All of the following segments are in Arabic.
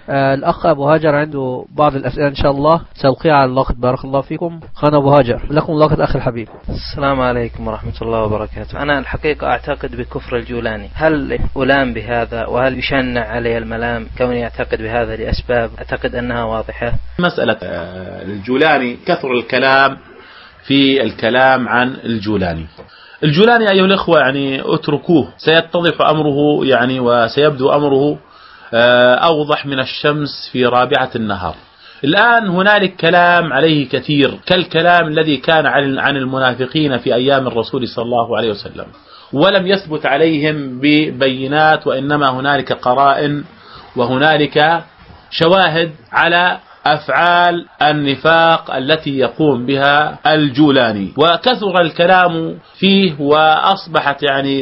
الأخ أبو هاجر عنده بعض الأسئلة إن شاء الله سألقيها على اللاقط. بارك الله فيكم. خان أبو هاجر، لكم اللاقط أخي الحبيب. السلام عليكم ورحمة الله وبركاته. أنا الحقيقة أعتقد بكفر الجولاني. هل ألام بهذا وهل يشنع علي الملام كوني أعتقد بهذا لأسباب أعتقد أنها واضحة؟ مسألة الجولاني كثر الكلام في الكلام عن الجولاني. الجولاني أيها الإخوة يعني اتركوه، سيتضح أمره يعني وسيبدو أمره أوضح من الشمس في رابعة النهار. الآن هنالك كلام عليه كثير كالكلام الذي كان عن المنافقين في أيام الرسول صلى الله عليه وسلم، ولم يثبت عليهم ببينات، وإنما هنالك قرائن وهنالك شواهد على أفعال النفاق التي يقوم بها الجولاني، وكثر الكلام فيه وأصبحت يعني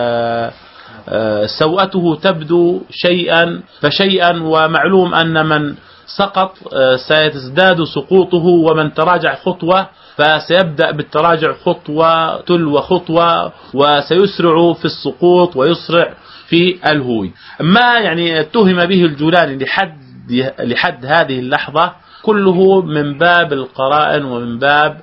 سوءته تبدو شيئا فشيئا، ومعلوم أن من سقط سيزداد سقوطه، ومن تراجع خطوة فسيبدأ بالتراجع خطوة تلو خطوة، وسيسرع في السقوط ويسرع في الهوي. ما يعني اتهم به الجولاني لحد هذه اللحظة كله من باب القرائن ومن باب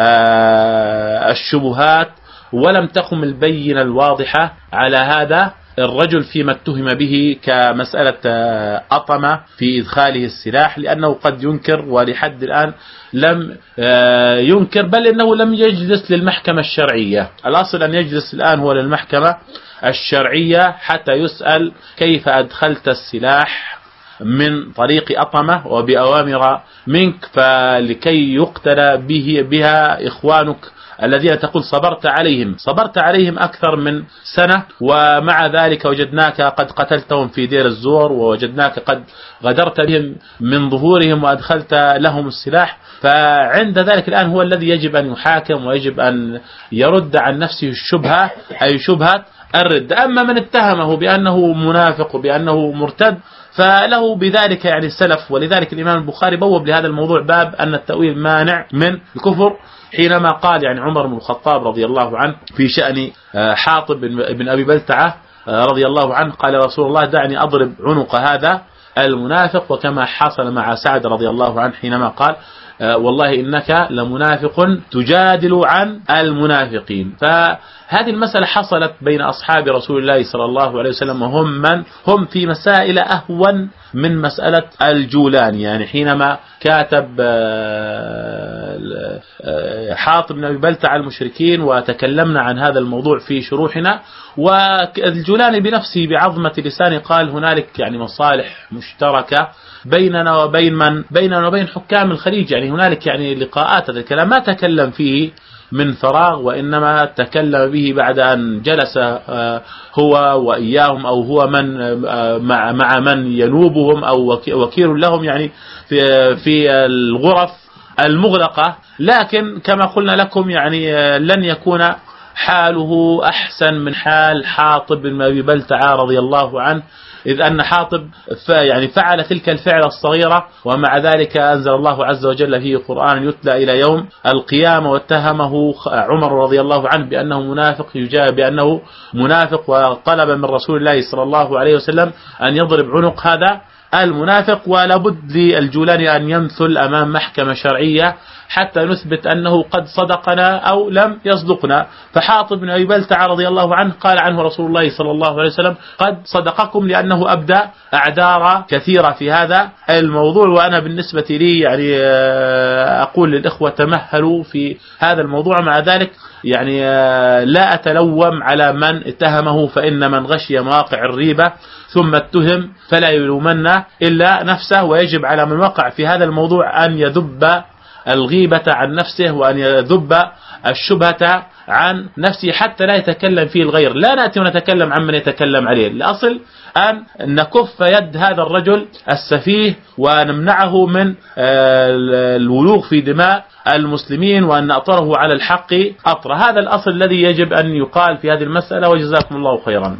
الشبهات، ولم تقم البينة الواضحة على هذا الرجل فيما اتهم به كمسألة أطمة في إدخاله السلاح، لأنه قد ينكر ولحد الآن لم ينكر، بل إنه لم يجلس للمحكمة الشرعية. الأصل أن يجلس الآن هو للمحكمة الشرعية حتى يسأل كيف أدخلت السلاح من طريق أطمة وبأوامر منك، فلكي يقتل بها إخوانك الذين تقول صبرت عليهم أكثر من سنة، ومع ذلك وجدناك قد قتلتهم في دير الزور، ووجدناك قد غدرت بهم من ظهورهم وأدخلت لهم السلاح. فعند ذلك الآن هو الذي يجب أن يحاكم ويجب أن يرد عن نفسه الشبهة، أي شبهة الرد. أما من اتهمه بأنه منافق وبأنه مرتد فله بذلك يعني السلف، ولذلك الإمام البخاري بوب لهذا الموضوع باب أن التأويل مانع من الكفر، حينما قال يعني عمر بن الخطاب رضي الله عنه في شأن حاطب بن أبي بلتعة رضي الله عنه، قال رسول الله دعني أضرب عنق هذا المنافق، وكما حصل مع سعد رضي الله عنه حينما قال والله إنك لمنافق تجادل عن المنافقين. فهذه المسألة حصلت بين أصحاب رسول الله صلى الله عليه وسلم، وهم من هم في مسائل أهون من مسألة الجولاني. يعني حينما كاتب حاطب بن أبي بلتعة المشركين وتكلمنا عن هذا الموضوع في شروحنا، والجولاني بنفسه بعظمة لسانه قال هنالك يعني مصالح مشتركة بيننا وبين حكام الخليج، يعني هنالك يعني لقاءات. هذا الكلام ما تكلم فيه من فراغ، وإنما تكلم به بعد أن جلس هو وإياهم، أو هو مع من ينوبهم أو وكيل لهم يعني في الغرف المغلقة. لكن كما قلنا لكم يعني لن يكون حاله أحسن من حال حاطب بن أبي بلتعة رضي الله عنه، إذ أن حاطب يعني فعل تلك الفعلة الصغيرة، ومع ذلك أنزل الله عز وجل فيه قرآن يتلى إلى يوم القيامة، واتهمه عمر رضي الله عنه بأنه منافق، يجاب بأنه منافق، وطلب من رسول الله صلى الله عليه وسلم أن يضرب عنق هذا المنافق. ولابد للجولاني أن يمثل أمام محكمة شرعية حتى نثبت أنه قد صدقنا أو لم يصدقنا. فحاطب بن أبي بلتعة رضي الله عنه قال عنه رسول الله صلى الله عليه وسلم قد صدقكم، لأنه أبدى أعذار كثيرة في هذا الموضوع. وأنا بالنسبة لي يعني أقول للإخوة تمهلوا في هذا الموضوع. مع ذلك يعني لا أتلوم على من اتهمه، فإن من غشي مواقع الريبة ثم اتهم فلا يلومن إلا نفسه، ويجب على من وقع في هذا الموضوع أن يذب الغيبة عن نفسه وأن يذب الشبهة عن نفسه حتى لا يتكلم فيه الغير. لا نأتي ونتكلم عن من يتكلم عليه، الأصل أن نكف يد هذا الرجل السفيه ونمنعه من الولوغ في دماء المسلمين، وأن نأطره على الحق أطر. هذا الأصل الذي يجب أن يقال في هذه المسألة، وجزاكم الله خيرا.